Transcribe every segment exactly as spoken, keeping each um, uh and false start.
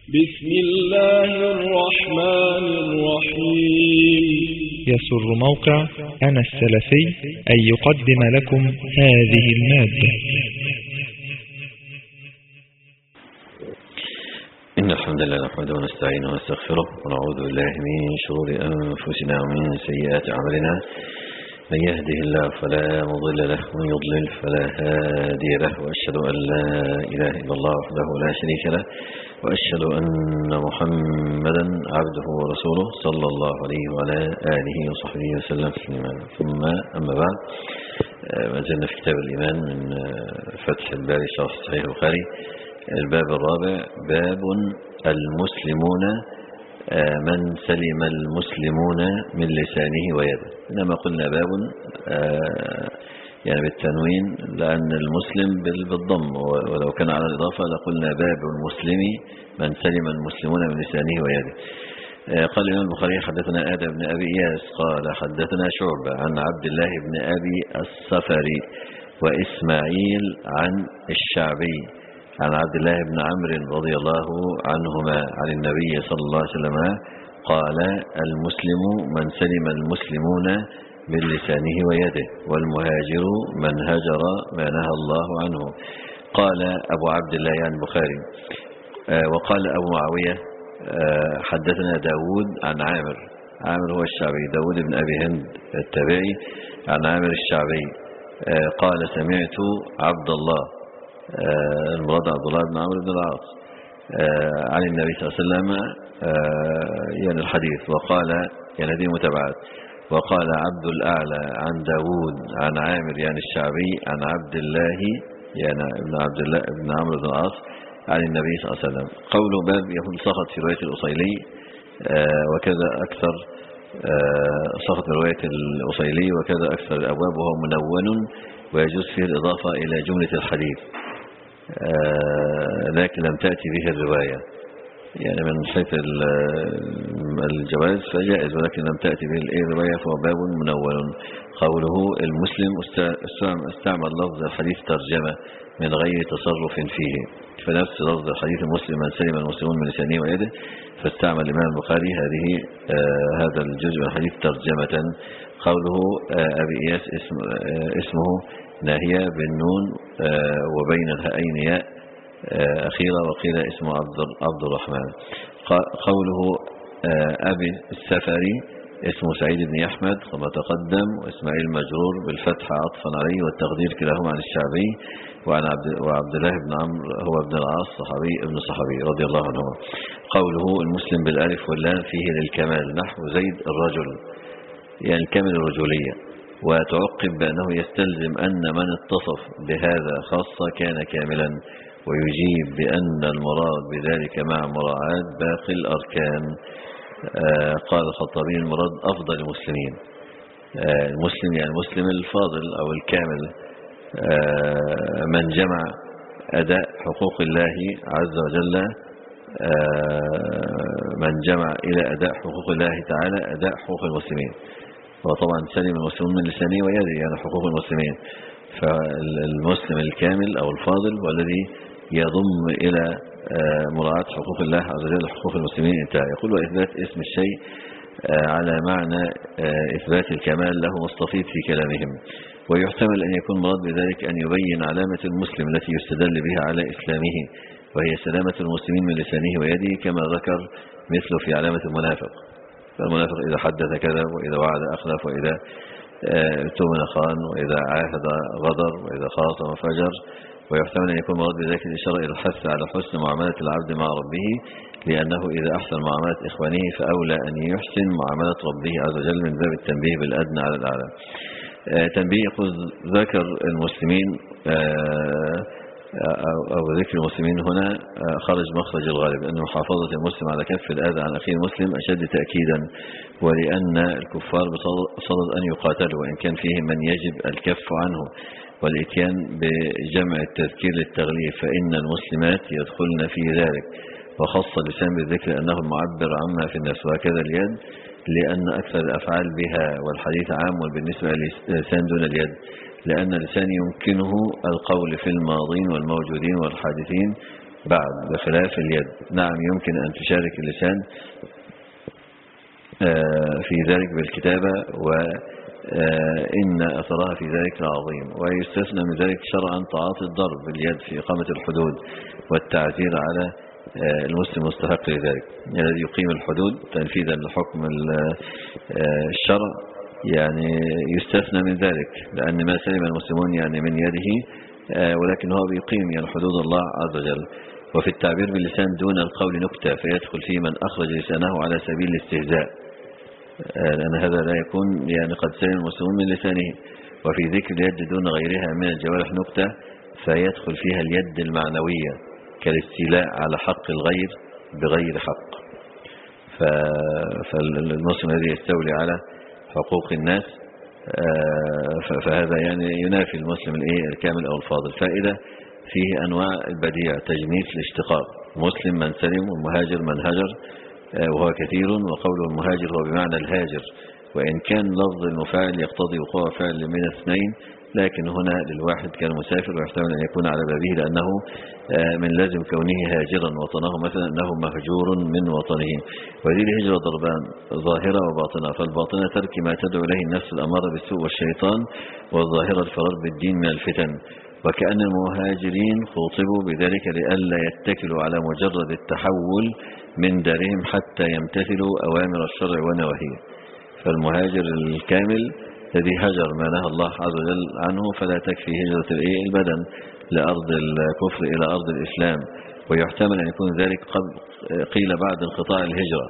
بسم الله الرحمن الرحيم. يسر موقع أنا السلفي أن يقدم لكم هذه المادة. إن الحمد لله نحمده ونستعينه ونستغفره ونعوذ بالله من شرور أنفسنا ومن سيئات أعمالنا. من يهده الله فلا مضل له ومن يضلل فلا هادي له، وأشهد أن لا إله إلا الله وحده لا شريك له، وأشهد أن محمدا عبده ورسوله صلى الله عليه وعلى آله وصحبه وسلم. ثم أما بعد، ما زلنا في كتاب الإيمان من فتح الباري شرح صحيح البخاري. الباب الرابع باب المسلمون من سلم المسلمون من لسانه ويده. إنما قلنا باب يعني بالتنوين لأن المسلم بالضم، ولو كان على الإضافة لقلنا باب المسلم من سلم المسلمون من لسانه ويده. قال الإمام البخاري حدثنا آدم بن أبي إياس قال حدثنا شعبة عن عبد الله بن أبي الصفري وإسماعيل عن الشعبي عن عبد الله بن عمرو رضي الله عنهما عن النبي صلى الله عليه وسلم قال: المسلم من سلم المسلمون من لسانه ويده، والمهاجر من هجر ما نهى الله عنه. قال أبو عبد الله يعني البخاري. وقال أبو معاوية حدثنا داود عن عامر. عامر هو الشعبي، داود بن أبي هند التابعي عن عامر الشعبي قال: سمعت عبد الله المراد عبد الله بن عمرو بن العاص عن النبي صلى الله عليه وسلم يعني الحديث، وقال يعني هذه متابعات. وقال عبد الأعلى عن داود عن عامر يعني الشعبي عن عبد الله يعني ابن عبد الله بن عمرو بن العاص عن النبي صلى الله عليه وسلم. قوله باب يقول سقط في رواية الأصيلي، وكذا أكثر سقط في رواية الأصيلي وكذا أكثر الأبواب، وهو منون ويجوز فيه الإضافة إلى جملة الحديث، لكن لم تأتي به الرواية، يعني من حيث الجواز فجائز، ولكن لم تأتي به الرواية، فهو باب منون. قوله المسلم استعمل لفظ الحديث ترجمة من غير تصرف فيه، فنفس لفظ الحديث المسلم من سلم المسلمون من لسانه ويده، فاستعمل الإمام البخاري هذه آه هذا الجزء من الحديث ترجمة. قوله آه أبي إياس اسم آه اسمه ناهية بالنون آه وبين الهائين ياء آه أخيرا، وقيل اسمه عبد الرحمن. قوله آه أبي السفري اسمه سعيد بن أحمد كما تقدم، وإسماعيل مجرور بالفتح عطفا عليه، والتقدير كلاهما عن الشعبي وعن عبد, وعبد الله بن عمرو هو ابن العاص صحابي ابن صحابي رضي الله عنه. قوله المسلم بالألف واللام فيه للكمال، نحو زيد الرجل يعني الكامل الرجولية، وتعقب بأنه يستلزم أن من اتصف بهذا خاصة كان كاملا، ويجيب بأن المراد بذلك مع مراعاة باقي الأركان. آه قال الخطابي المراد أفضل المسلمين. آه المسلم يعني المسلم الفاضل أو الكامل، آه من جمع أداء حقوق الله عز وجل، آه من جمع إلى أداء حقوق الله تعالى أداء حقوق المسلمين، وطبعا سلم المسلمون من لسانه ويده يعني حقوق المسلمين. فالمسلم الكامل أو الفاضل والذي يضم إلى مراعاة حقوق الله عز وجل حقوق المسلمين انتهى. يقول وإثبات اسم الشيء على معنى إثبات الكمال له مستفيض في كلامهم، ويحتمل أن يكون مراد بذلك أن يبين علامة المسلم التي يستدل بها على إسلامه، وهي سلامة المسلمين من لسانه ويده، كما ذكر مثله في علامة المنافق. فالمنافق إذا حدث كذب، وإذا وعد أخلف، وإذا اؤتمن خان، وإذا عاهد غدر، وإذا خاصم فجر. ويحتمل أن يكون مراد بذلك الإشارة إلى الحث على حسن معاملة العبد مع ربه، لأنه إذا أحسن معاملة إخوانه فأولى أن يحسن معاملة ربه عز وجل من باب التنبيه بالأدنى على الأعلى. تنبيه يقول ذكر المسلمين أو ذكر المسلمين هنا خرج مخرج الغالب، أن محافظة المسلم على كف الأذى عن أخيه المسلم أشد تأكيدا، ولأن الكفار بصدد أن يقاتلوا، وإن كان فيهم من يجب الكف عنه والإتيان بجمع التذكير للتغليب، فإن المسلمات يدخلن في ذلك، وخص اللسان بالذكر أنه المعبر عما في النفس، وهكذا اليد لأن أكثر الأفعال بها، والحديث عام بالنسبة للسان دون اليد، لأن اللسان يمكنه القول في الماضين والموجودين والحادثين، بعد بخلاف اليد. نعم يمكن أن تشارك اللسان في ذلك بالكتابة وإن أثرها في ذلك عظيم، ويستثنى من ذلك شرعا تعاطي الضرب باليد في إقامة الحدود والتعزير على المسلم مستحق لذلك الذي يقيم الحدود تنفيذا لحكم الشرع، يعني يستثنى من ذلك لأن ما سلم المسلمون يعني من يده، ولكن هو بيقيم يعني حدود الله عز وجل. وفي التعبير باللسان دون القول نكتة فيدخل فيه من أخرج لسانه على سبيل الاستهزاء، لأن هذا لا يكون يعني قد سلم المسلمون من لسانه. وفي ذكر اليد دون غيرها من الجوارح نكتة فيدخل فيها اليد المعنوية كالاستيلاء على حق الغير بغير حق. فالمسلم الذي يستولي على حقوق الناس فهذا يعني ينافي المسلم الكامل أو الفاضل. فائدة فيه أنواع البديع: تجنيس الاشتقاق، مسلم من سلم، والمهاجر من هجر وهو كثير، وقوله المهاجر هو بمعنى الهاجر، وإن كان لفظ المفاعل يقتضي وقوع فعل من اثنين، لكن هنا للواحد كالمسافر، ويحتمل أن يكون على بابه لأنه من لازم كونه هاجرا وطنه مثلا أنه مهجور من وطنه. وهذه الهجرة ضربان: ظاهرة وباطنة. فالباطنة ترك ما تدعو إليه النفس الأمارة بالسوء والشيطان، والظاهرة الفرار بالدين من الفتن. وكأن المهاجرين خوطبوا بذلك لئلا يتكلوا على مجرد التحول من دارهم حتى يمتثلوا أوامر الشرع ونواهيه. فالمهاجر الكامل الذي هجر ما نهى الله عز وجل عنه فلا تكفي هجرة البدن لأرض الكفر إلى أرض الإسلام، ويحتمل أن يكون ذلك قبل قيل بعد انقطاع الهجرة،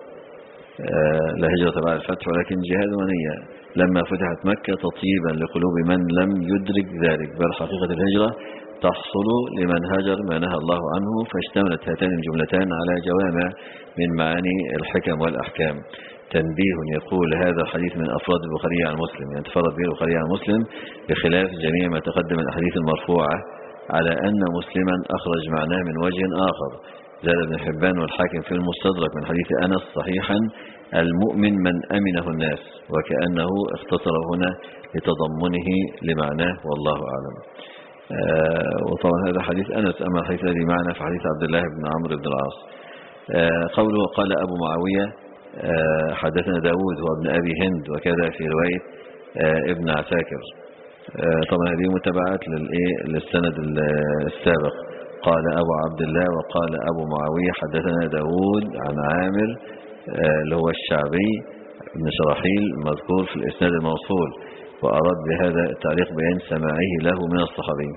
لا هجرة بعد الفتح ولكن جهاد ونية لما فتحت مكة تطيبا لقلوب من لم يدرك ذلك، بل حقيقة الهجرة تحصل لمن هجر ما نهى الله عنه. فاشتملت هاتان الجملتان على جوامع من معاني الحكم والأحكام. تنبيه: يقول هذا الحديث من أفراد البخاري عن مسلم، يعني تفرد به البخاري عن مسلم بخلاف جميع ما تقدم من الأحاديث المرفوعة على أن مسلما أخرج معناه من وجه آخر. زاد ابن حبان والحاكم في المستدرك من حديث أنس صحيحا: المؤمن من أمنه الناس، وكأنه اختصر هنا لتضمنه لمعناه، والله أعلم. آه وطبعا هذا حديث أنس، أما الحديث الذي معنا في حديث عبد الله بن عمرو بن العاص. آه قوله قال أبو معاوية آه حدثنا داود هو ابن أبي هند، وكذا في رواية آه ابن عساكر. آه طبعا هذه متابعات للسند السابق. قال أبو عبد الله وقال أبو معاوية حدثنا داود عن عامر آه اللي هو الشعبي بن شراحيل مذكور في الإسناد الموصول، وأراد بهذا التعليق بيان سماعه له من الصحابي،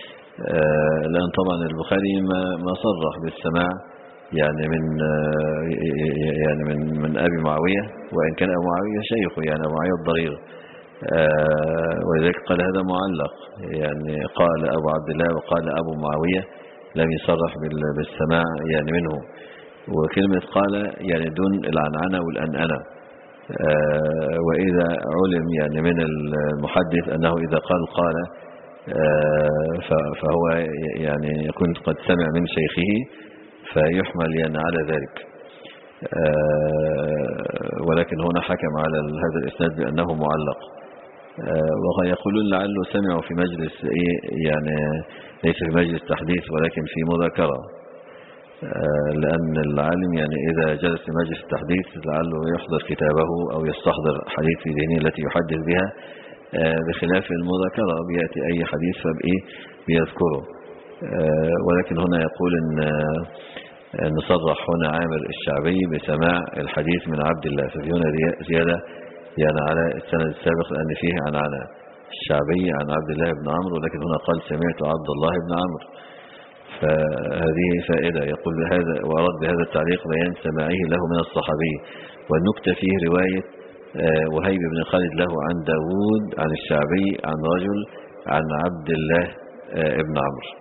آه لأن طبعا البخاري ما, ما صرح بالسماع يعني من آه يعني من من أبي معاوية، وإن كان أبو معاوية شيخه يعني أبو معاوية الضرير، آه ولذلك قال هذا معلق، يعني قال أبو عبد الله وقال أبو معاوية، لم يصرح بالسماع يعني منه. وكلمة قال يعني دون العنعنة والأنأنة. آه وإذا علم يعني من المحدث أنه إذا قال قال آه فهو يعني يكون قد سمع من شيخه فيحمل يعني على ذلك. آه ولكن هنا حكم على هذا الإسناد بأنه معلق، آه ويقولون لعله سمعوا في مجلس يعني ليس في مجلس تحديث ولكن في مذاكرة، لأن العالم يعني إذا جلس في مجلس التحديث لعله يحضر كتابه أو يستحضر حديث في ذهنه التي يحدث بها، بخلاف المذاكرة بيأتي أي حديث فبإيه بيذكره. ولكن هنا يقول أن نصرح هنا عامر الشعبي بسماع الحديث من عبد الله، ففي هنا زيادة يعني على السند السابق لأن فيه عن عنا الشعبي عن عبد الله بن عمرو، ولكن هنا قال سمعت عبد الله بن عمرو. فهذه فائدة. يقول بهذا وأراد بهذا التعليق بيان سماعه له من الصحابي. والنكتة فيه رواية وهيب بن خالد له عن داود عن الشعبي عن رجل عن عبد الله ابن عمرو،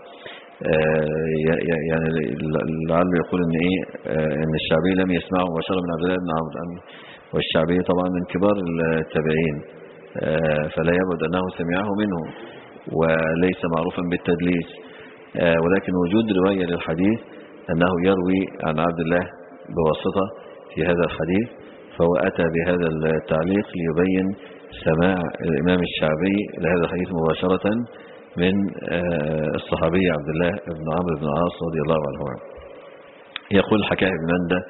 يعني لعله يقول ان ايه ان الشعبي لم يسمعه مباشرة من عبد الله بن عمرو، والشعبي طبعا من كبار التابعين فلا يبعد انه سمعه منه وليس معروفا بالتدليس، ولكن وجود رواية للحديث أنه يروي عن عبد الله بواسطة في هذا الحديث، فهو أتى بهذا التعليق ليبين سماع الإمام الشعبي لهذا الحديث مباشرة من الصحابي عبد الله بن عمرو بن العاص رضي الله عنهما. يقول حكاه ابن مندة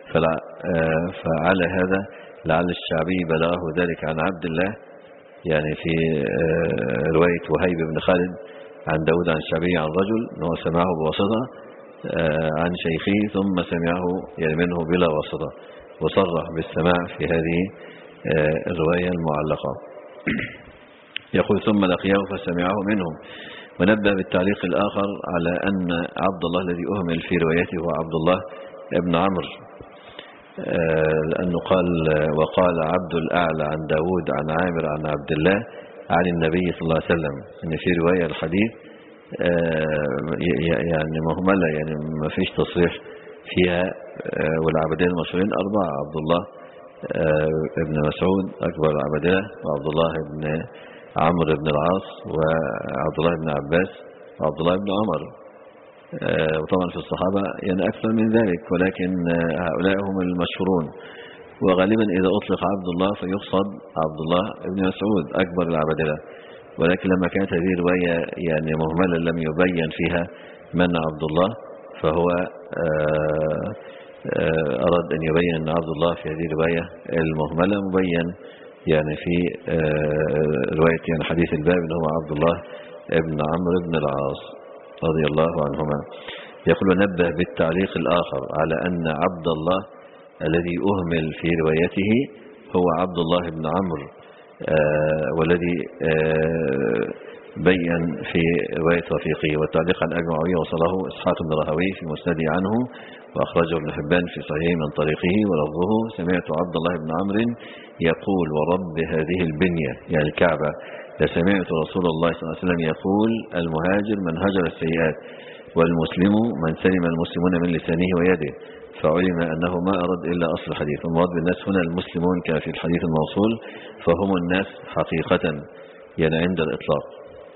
فعلى هذا لعل الشعبي بلغه ذلك عن عبد الله، يعني في رواية وهيب بن خالد عن داود عن الشعبي عن رجل أنه سمعه بواسطة عن شيخه ثم سمعه يعني منه بلا واسطة، وصرح بالسماع في هذه الرواية المعلقة. يقول ثم لقياه فسمعه منهم. ونبه بالتعليق الآخر على أن عبد الله الذي أهمل في روايته هو عبد الله ابن عمرو، لأنه قال وقال عبد الأعلى عن داود عن عامر عن عبد الله عن النبي صلى الله عليه وسلم. إن في رواية الحديث يعني مهملة، يعني ما فيش تصريح فيها. والعبدين المشهورين أربعة: عبد الله ابن مسعود أكبر العبدلة، وعبد الله ابن عمرو بن العاص، وعبد الله بن عباس، وعبد الله بن عمر. وطبعا في الصحابة يعني أكثر من ذلك، ولكن هؤلاء هم المشهورون. وغالبا إذا أطلق عبد الله فيقصد عبد الله بن مسعود أكبر العبدلة، ولكن لما كانت هذه الرواية يعني مهملة لم يبين فيها من عبد الله، فهو أراد أن يبين أن عبد الله في هذه الرواية المهملة مبين يعني في رواية يعني حديث الباب اللي هو عبد الله ابن عمرو بن العاص رضي الله عنهما. يقول نبه بالتعليق الآخر على أن عبد الله الذي أهمل في روايته هو عبد الله بن عمرو، آه والذي آه بين في رواية رفيقه. والتعليق عن أبي معاوية وصله إسحاق بن راهويه في مسنده عنه، وأخرجه ابن حبان في صحيحه من طريقه ولفظه: سمعت عبد الله بن عمرو يقول ورب هذه البنية، يعني الكعبة، لسمعت رسول الله صلى الله عليه وسلم يقول: المهاجر من هجر السيئات، والمسلم من سلم المسلمون من لسانه ويده. فعلم أنه ما أرد إلا أصل الحديث. المراد بالناس هنا المسلمون كما في الحديث الموصول، فهم الناس حقيقة يعني عند الإطلاق.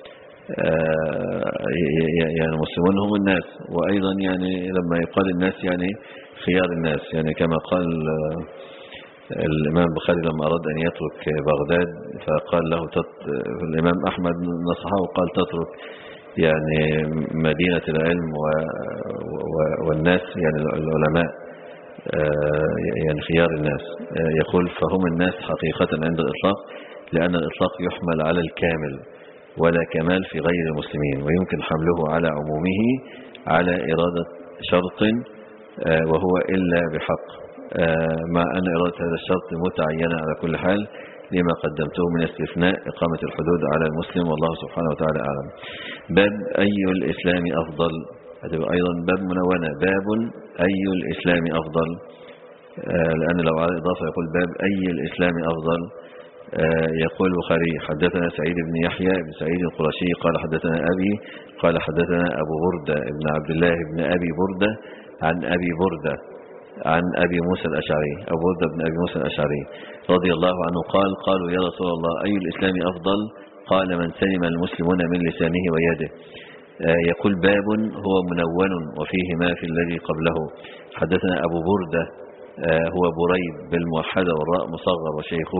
يعني المسلمون هم الناس، وأيضا يعني لما يقال الناس يعني خيار الناس، يعني كما قال الإمام البخاري لما أراد أن يترك بغداد فقال له تت... الإمام أحمد نصحه وقال تترك يعني مدينة العلم و... و... والناس يعني العلماء يعني خيار الناس. يقول فهم الناس حقيقة عند الإطلاق، لأن الإطلاق يحمل على الكامل ولا كمال في غير المسلمين، ويمكن حمله على عمومه على إرادة شرط وهو إلا بحق، مع أن إرادة هذا الشرط متعينة على كل حال لما قدمته من استثناء إقامة الحدود على المسلم، والله سبحانه وتعالى أعلم. باب أي الإسلام أفضل، هتبقى أيضا باب منونة: باب أي الإسلام أفضل، لأن لو على إضافة يقول باب أي الإسلام أفضل. يقول البخاري: حدثنا سعيد بن يحيى بن سعيد القرشي قال حدثنا أبي قال حدثنا أبو بردة بن عبد الله بن أبي بردة عن أبي بردة عن أبي موسى الأشعري، أبو بردة بن أبي موسى الأشعري رضي الله عنه قال: قالوا يا رسول الله أي الإسلام أفضل؟ قال: من سلم المسلمون من لسانه ويده. يقول باب هو منون وفيه ما في الذي قبله. حدثنا أبو بردة هو بريد بالموحدة والراء مصغر، وشيخه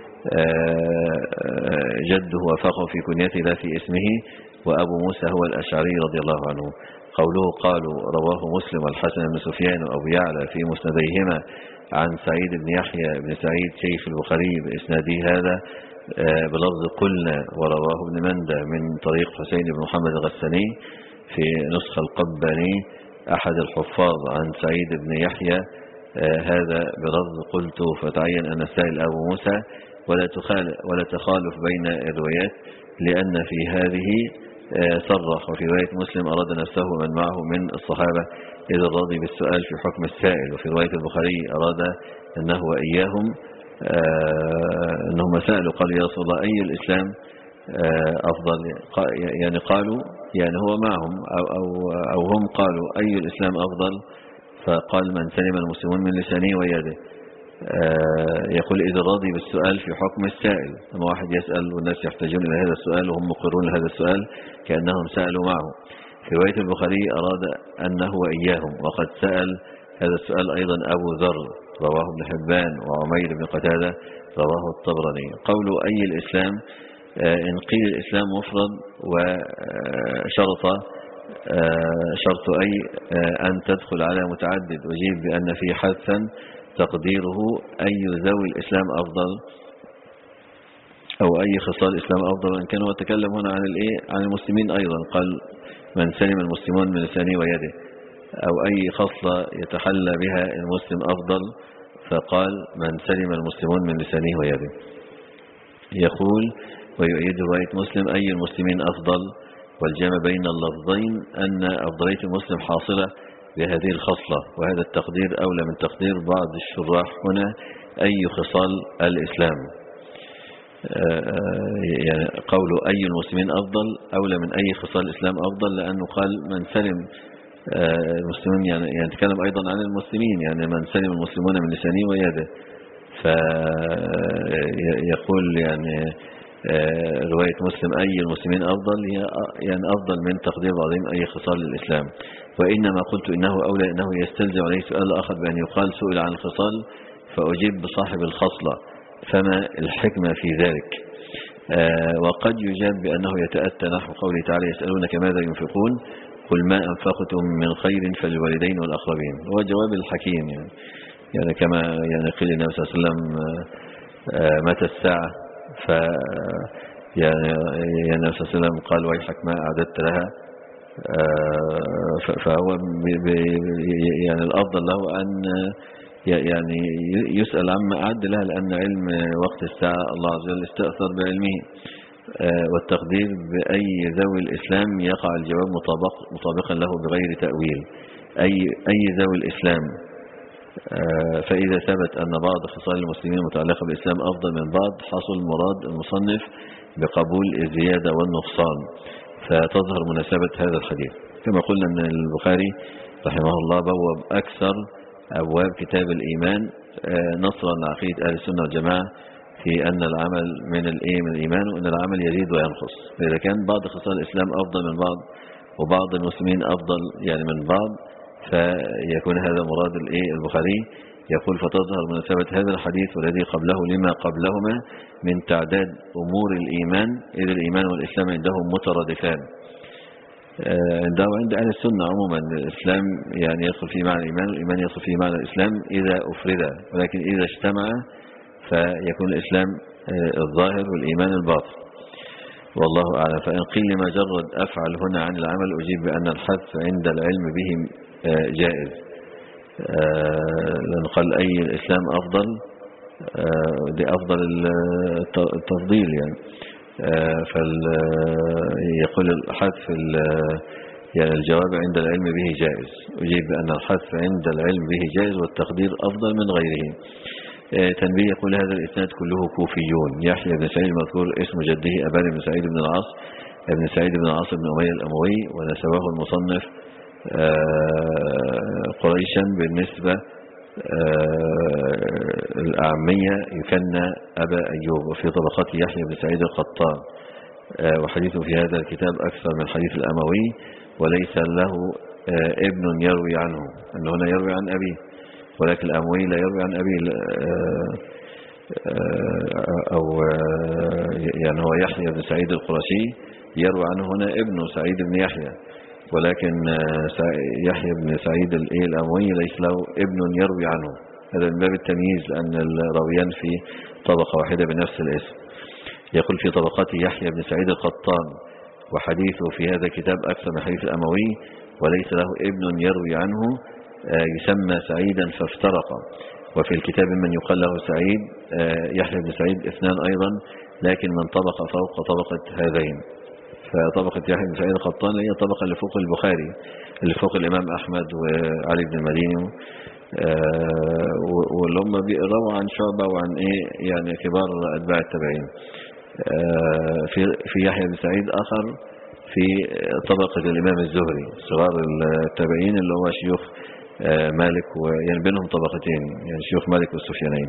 جده وفقه في كنيته لا في اسمه، وأبو موسى هو الأشعري رضي الله عنه. قوله قالوا رواه مسلم والحسن بن سفيان وأبو يعلى في مسنديهما عن سعيد بن يحيى بن سعيد شيخ البخاري بإسناده هذا بلفظ قلنا، ورواه ابن مندة من طريق حسين بن محمد الغساني في نسخة القباني أحد الحفاظ عن سعيد بن يحيى هذا بلفظ قلت، فتعين أن السائل أبو موسى، ولا تخالف ولا تخالف بين الروايات، لأن في هذه صرح، وفي رواية مسلم أراد نفسه من معه من الصحابة إذا الراضي بالسؤال في حكم السائل، وفي رواية البخاري أراد أنه وإياهم أنهم سألوا قالوا يا رسول الله أي الإسلام أفضل؟ يعني قالوا يعني هو معهم أو, أو, أو هم قالوا أي الإسلام أفضل؟ فقال: من سلم المسلمون من لسانه ويده. يقول إذا راضي بالسؤال في حكم السائل، لما واحد يسأل والناس يحتاجون إلى هذا السؤال وهم مقرون لهذا السؤال كأنهم سألوا معه. في رواية البخاري أراد أنه وإياهم، وقد سأل هذا السؤال أيضا أبو ذر رواه ابن حبان، وعمير بن قتادة رواه الطبراني. قول أي الإسلام إن قيل الإسلام مفرد وشرط شرط أي أن تدخل على متعدد، أجيب بأن في حذفا تقديره أي ذوي الإسلام أفضل أو أي خصال الإسلام أفضل. وإن كان هو تكلم هنا عن الإيه عن المسلمين أيضا، قال من سلم المسلمون من لسانه ويده، أو أي خصلة يتحلى بها المسلم أفضل، فقال من سلم المسلمون من لسانه ويده. يقول ويؤيد رواية مسلم أي المسلمين أفضل، والجمع بين اللفظين أن أفضلية المسلم حاصلة بهذه الخصلة، وهذا التقدير أولى من تقدير بعض الشراح هنا أي خصال الإسلام. يعني قوله أي المسلمين أفضل أولى من أي خصال الإسلام أفضل، لأنه قال من سلم المسلمين، يعني يتكلم أيضا عن المسلمين، يعني من سلم المسلمون من لسانه ويده. فيقول يعني رواية مسلم أي المسلمين أفضل هي يعني أفضل من تقدير بعضهم أي خصال الإسلام. وإنما قلت إنه أولى إنه يستلزم عليه سؤال آخر بأن يقال سئل عن الخصال فأجيب بصاحب الخصلة، فما الحكمة في ذلك؟ وقد يجاب بأنه يتأتى نحو قوله تعالى يسألونك ماذا ينفقون قل ما أنفقتم من خير فللوالدين والأقربين. هو جواب الحكيم، يعني, يعني كما يعني قيل النبي صلى الله عليه وسلم متى الساعة، ف يعني النبي صلى الله عليه وسلم قال ويحك ما أعددت لها، فهو يعني الأفضل له أن يعني يسأل عما أعد لها، لأن علم وقت الساعة الله عز وجل استأثر بعلمه. والتقدير بأي ذوي الإسلام يقع الجواب مطابق مطابقا له بغير تأويل، أي أي ذوي الإسلام. فإذا ثبت أن بعض خصال المسلمين المتعلقة بالإسلام أفضل من بعض حصل مراد المصنف بقبول الزيادة والنقصان، فتظهر مناسبة هذا الحديث. كما قلنا أن البخاري رحمه الله بوب أكثر أبواب كتاب الإيمان نصرا لعقيدة أهل السنة والجماعة في أن العمل من الإيه من الإيمان، وأن العمل يزيد وينقص. فإذا كان بعض خصال الإسلام أفضل من بعض وبعض المسلمين أفضل يعني من بعض، فيكون هذا مراد الإيه البخاري. يقول فتظهر مناسبة هذا الحديث والذي قبله لما قبلهما من تعداد أمور الإيمان، إذ الإيمان والإسلام عندهم مترادفان. عنده عند أهل السنة عموما الإسلام يعني يدخل في معنى الإيمان، والإيمان يدخل في معنى الإسلام إذا أفرد، ولكن إذا اجتمع فيكون الإسلام الظاهر والإيمان الباطن، والله أعلم. فإن قيل مجرد أفعل هنا عن العمل أجيب بأن الحذف عند العلم به جائز، لأن قال أي الإسلام أفضل، دي أفضل التفضيل يعني. فيقول الحذف يعني الجواب عند العلم به جائز، أجيب بأن الحذف عند العلم به جائز والتقدير أفضل من غيره. تنبيه يقول هذا الإسناد كله كوفيون. يحيى بن سعيد المذكور اسم جده أبان بن سعيد بن العاص ابن سعيد بن العاص بن أمية الأموي، ونسبه المصنف قريشا بالنسبة الأعمية يكنى أبا أيوب، وفي طبقات يحيى بن سعيد القطان، وحديثه في هذا الكتاب أكثر من حديث الأموي، وليس له ابن يروي عنه، أنه هنا يروي عن أبيه، ولكن الأموي لا يروي عن أبيه، أو يعني هو يحيى بن سعيد القرشي يروي عنه هنا ابن سعيد بن يحيى، ولكن يحيى بن سعيد الأموي ليس له ابن يروي عنه. هذا من باب التمييز، لأن الراويان في طبقة واحدة بنفس الاسم. يقول في طبقات يحيى بن سعيد القطان، وحديثه في هذا الكتاب أكثر من حديث الأموي، وليس له ابن يروي عنه، يسمى سعيدا فافترق. وفي الكتاب من يقال له سعيد يحيى بن سعيد اثنان أيضا، لكن من طبقة فوق طبقة هذين. فطبقة يحيى بن سعيد القطان هي طبقة اللي فوق البخاري، اللي فوق الإمام أحمد وعلي بن المديني، واللي هم بيقروا عن شعبة وعن إيه يعني كبار أتباع التابعين. في في يحيى بن سعيد آخر في طبقة الإمام الزهري، صغار التابعين اللي هو شيوخ مالك، ويعني بينهم طبقتين، يعني شيوخ مالك والسفيانين.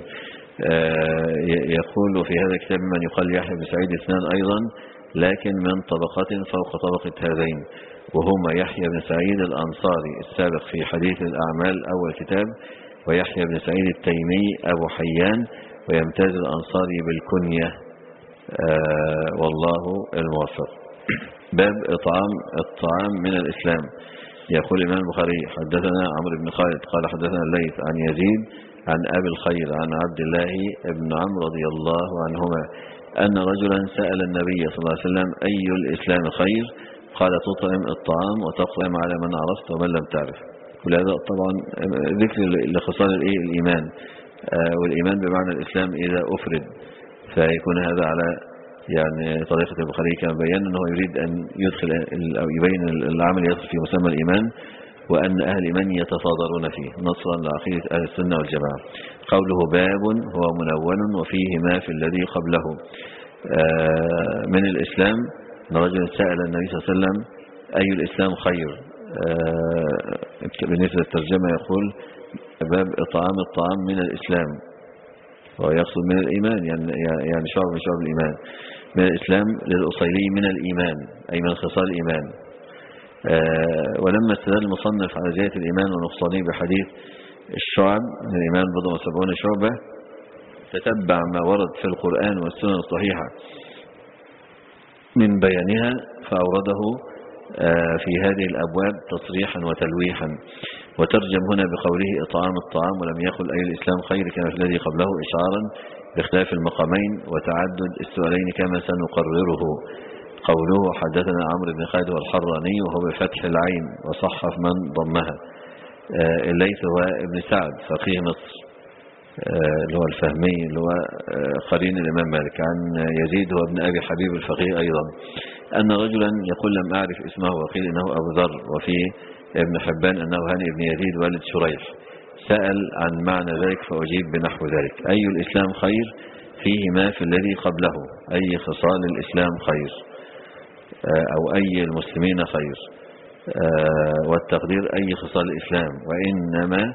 يقول في هذا الكتاب من يقال يحيى بن سعيد اثنان أيضا، لكن من طبقات فوق طبقة هذين، وهما يحيى بن سعيد الأنصاري السابق في حديث الأعمال أول كتاب، ويحيى بن سعيد التيمي أبو حيان، ويمتاز الأنصاري بالكنية آه والله الموفق. باب إطعام الطعام من الإسلام. يقول الإمام البخاري حدثنا عمرو بن خالد قال حدثنا الليث عن يزيد عن أبي الخير عن عبد الله بن عمرو رضي الله عنهما أن رجلا سأل النبي صلى الله عليه وسلم أي الإسلام خير؟ قال تطعم الطعام وتطعم على من عرفت ومن لم تعرف. كل هذا طبعا ذكر لخصال الإيمان، آه والإيمان بمعنى الإسلام إذا أفرد فيكون هذا على يعني طريقة البخاري كما بيّن أنه يريد أن يدخل أو يبين العمل يدخل في مسمى الإيمان، وأن أهل الإيمان يتفاضلون فيه نصرا لعقيدة أهل السنة والجماعة. قوله باب هو منون وفيه ما في الذي قبله. آه من الإسلام أن رجل سأل النبي صلى الله عليه وسلم أي الإسلام خير. آه بالنسبة للترجمة يقول باب إطعام الطعام من الإسلام، ويقصد من الإيمان يعني يعني شعب من شعب الإيمان. من الإسلام للأصيلي من الإيمان أي من خصال الإيمان. آه ولما استدل المصنف على زيادة الإيمان ونقصانه بحديث الشعب من الإيمان بضع وسبعون شعبة تتبع ما ورد في القرآن والسنة الصحيحة من بيانها فأورده آه في هذه الأبواب تصريحا وتلويحا، وترجم هنا بقوله إطعام الطعام ولم يقل أي الإسلام خير كما في الذي قبله إشعارا باختلاف المقامين وتعدد السؤالين كما سنقرره. قوله حدثنا عمرو بن خالد والحراني وهو بفتح العين وصحف من ضمها. آه الليث هو ابن سعد فقيه مصر آه اللي هو الفهمي اللي هو آه قرين الإمام مالك. عن يزيد هو ابن أبي حبيب الفقيه أيضا أن رجلا يقول لم أعرف اسمه وقيل إنه أبو ذر وفي ابن حبان أنه هاني بن يزيد والد شريح سأل عن معنى ذلك فأجيب بنحو ذلك. أي الإسلام خير؟ فيه ما في الذي قبله أي خصال الإسلام خير أو أي المسلمين خير، والتقدير أي خصال الإسلام، وإنما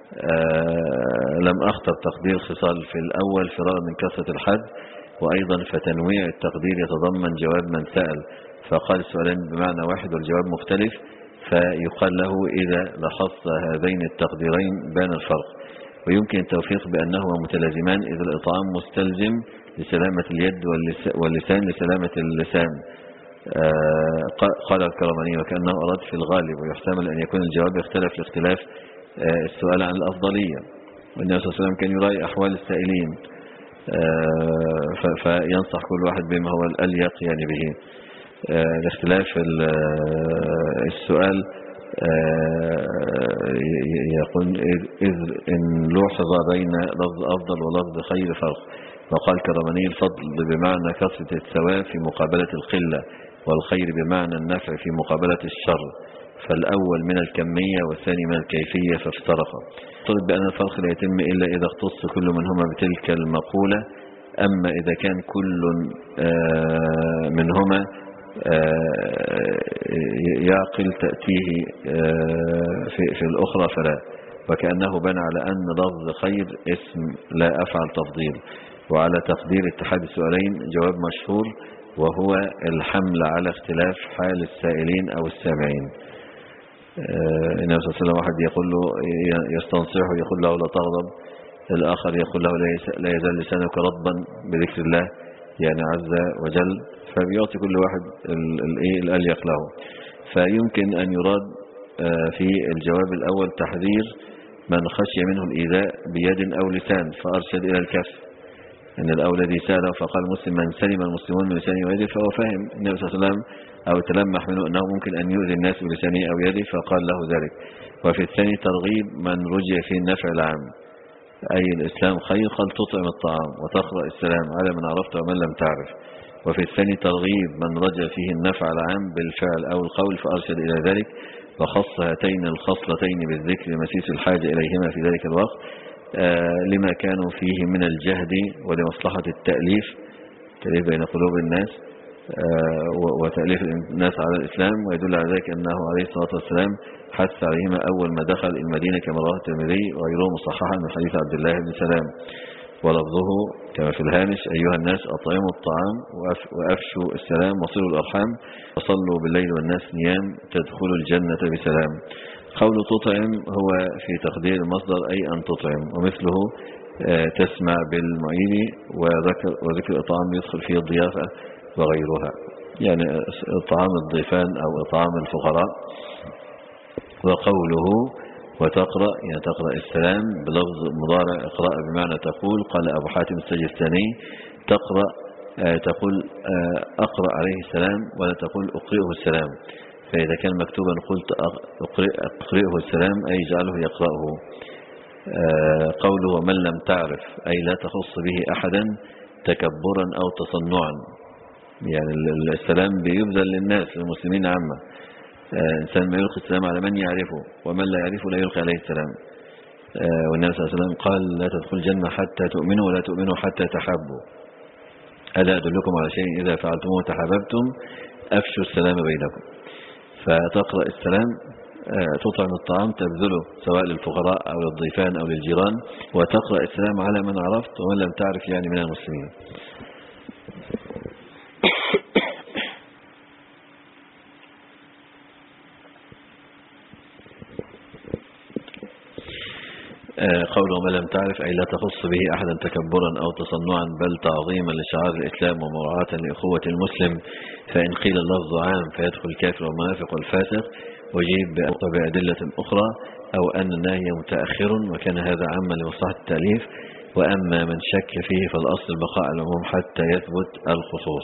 لم أختر تقدير خصال في الأول فرارا من كثرة الحد، وأيضا فتنويع التقدير يتضمن جواب من سأل فقال السؤالين بمعنى واحد والجواب مختلف، فيقال له إذا لاحظت هذين التقديرين بان الفرق. ويمكن التوفيق بأنهما متلازمان إذا الإطعام مستلزم لسلامة اليد واللسان لسلامة اللسان. آه قال الكرماني وكأنه أراد في الغالب، ويحتمل أن يكون الجواب يختلف لاختلاف آه السؤال عن الأفضلية، والنبي صلى الله عليه وسلم كان يراعي أحوال السائلين آه فينصح كل واحد بما هو الأليق يعني به. آه لاختلاف السؤال آه يقول إذ إن لوحظ بين لفظ أفضل ولفظ خير فرق. وقال كرماني الفضل بمعنى كثرة الثواب في مقابلة القلة، والخير بمعنى النفع في مقابلة الشر، فالأول من الكمية والثاني من الكيفية فافترقا. طلب بأن الفرق لا يتم إلا إذا اختص كل منهما بتلك المقولة، أما إذا كان كل آه منهما يعقل تأتيه في, في الأخرى فلا. وكأنه بنى على أن لفظ خير اسم لا أفعل تفضيل، وعلى تقدير اتحاد السؤالين جواب مشهور وهو الحمل على اختلاف حال السائلين أو السامعين. النبي صلى الله عليه وسلم واحد يقول له يستنصحه يقول له لا تغضب، الآخر يقول له لا يزال لسانك رطبا بذكر الله يعني عز وجل، فبيعطي كل واحد الأليق له. فيمكن أن يراد في الجواب الأول تحذير من خشي منه الإيذاء بيد أو لسان فأرشد إلى الكف، أن الأولى الذي سأله فقال مسلم من سلم المسلمون من لسانه ويده، فهو فاهم النبي صلى الله عليه وسلم أو تلمح منه أنه ممكن أن يؤذي الناس بلسانه أو يده فقال له ذلك. وفي الثاني ترغيب من رجع فيه النفع العام أي الإسلام خير، قال تطعم الطعام وتقرأ السلام على من عرفت ومن لم تعرف. وفي الثاني ترغيب من رجع فيه النفع العام بالفعل أو القول فأرشد إلى ذلك، وخص هاتين الخصلتين بالذكر لمسيس الحاجة إليهما في ذلك الوقت آه لما كانوا فيه من الجهد ولمصلحة التأليف تأليف بين قلوب الناس آه وتأليف الناس على الإسلام. ويدل على ذلك أنه عليه الصلاة والسلام حث عليهما أول ما دخل المدينة كما رواه الترمذي وغيره مصححا من حديث عبد الله بن سلام، ولفظه كما في الهامش أيها الناس أطعموا الطعام وأفشوا السلام وصلوا الأرحام وصلوا بالليل والناس نيام تدخلوا الجنة بسلام. قول تطعم هو في تقدير المصدر أي أن تطعم، ومثله تسمع بالمعين، وذكر, وذكر الإطعام يدخل فيه الضيافة وغيرها، يعني إطعام الضيفان أو إطعام الفقراء. وقوله وتقرأ يعني تقرأ السلام بلفظ مضارع إقراء بمعنى تقول. قال أبو حاتم السجستاني تقرأ تقول أقرأ عليه السلام ولا تقول أقرئه السلام، فإذا كان مكتوبا قلت أقرئه السلام أي جعله يقرأه. قوله ومن لم تعرف أي لا تخص به أحدا تكبرا أو تصنعا، يعني السلام بيبذل للناس للمسلمين عامة، إنسان ما يلقي السلام على من يعرفه ومن لا يعرفه لا يلقي عليه السلام. والنبي صلى الله عليه وسلم قال لا تدخل الجنة حتى تؤمنوا ولا تؤمنوا حتى تحابوا. ألا أدلكم على شيء إذا فعلتموه تحاببتم أفشوا السلام بينكم. فتقرأ السلام، تطعم الطعام تبذله سواء للفقراء أو للضيفان أو للجيران، وتقرأ السلام على من عرفت ومن لم تعرف يعني من المسلمين. قوله ومن لم تعرف أي لا تخص به أحدا تكبرا أو تصنعا بل تعظيما لشعار الإسلام ومراعاة لأخوة المسلم، فإن قيل اللفظ عام فيدخل الكافر والمنافق والفاسق، وجيب بأدلة أخرى، أو أن النهي متأخر وكان هذا عاما لمصلحة التأليف، وأما من شك فيه فالأصل البقاء على العموم حتى يثبت الخصوص.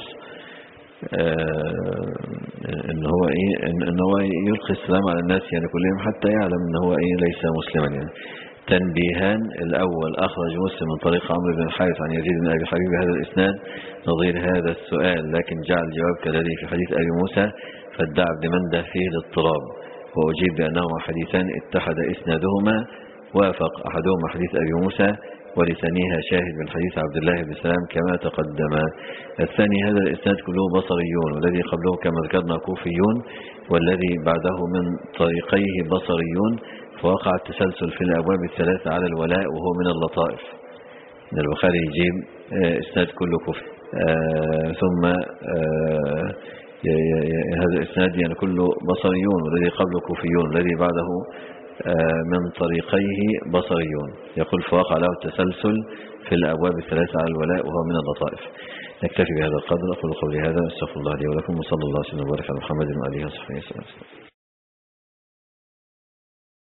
آه إن هو إيه إن هو يلقي السلام على الناس يعني كلهم حتى يعلم إن هو إيه ليس مسلما. يعني تنبيهان: الأول أخرج مسلم من طريق عمرو بن الحارث عن يزيد بن أبي حبيب هذا الإسناد نظير هذا السؤال، لكن جعل الجواب كالذي في حديث أبي موسى فادعى ابن منده فيه الاضطراب، وأجيب بأنهما حديثان اتحد إسنادهما، وافق أحدهما حديث أبي موسى ولثانيها شاهد من حديث عبد الله بن سلام كما تقدم. الثاني هذا الإسناد كله بصريون، والذي قبله كما ذكرنا كوفيون، والذي بعده من طريقيه بصريون، فوقع التسلسل في الأبواب الثلاثة على الولاء وهو من اللطائف. من البخاري يجيب إسناد كله كفر، آه ثم آه هذا الإسناد يعني كله بصريون، والذي قبله كوفيون، والذي بعده آه من طريقيه بصريون. يقول فوقع له التسلسل في الأبواب الثلاثة على الولاء وهو من اللطائف. نكتفي بهذا القدر. أقول قولي هذا، استغفر الله لي ولكم، وصلى الله وسلم وبارك على محمد وآله وصحبه وسلم.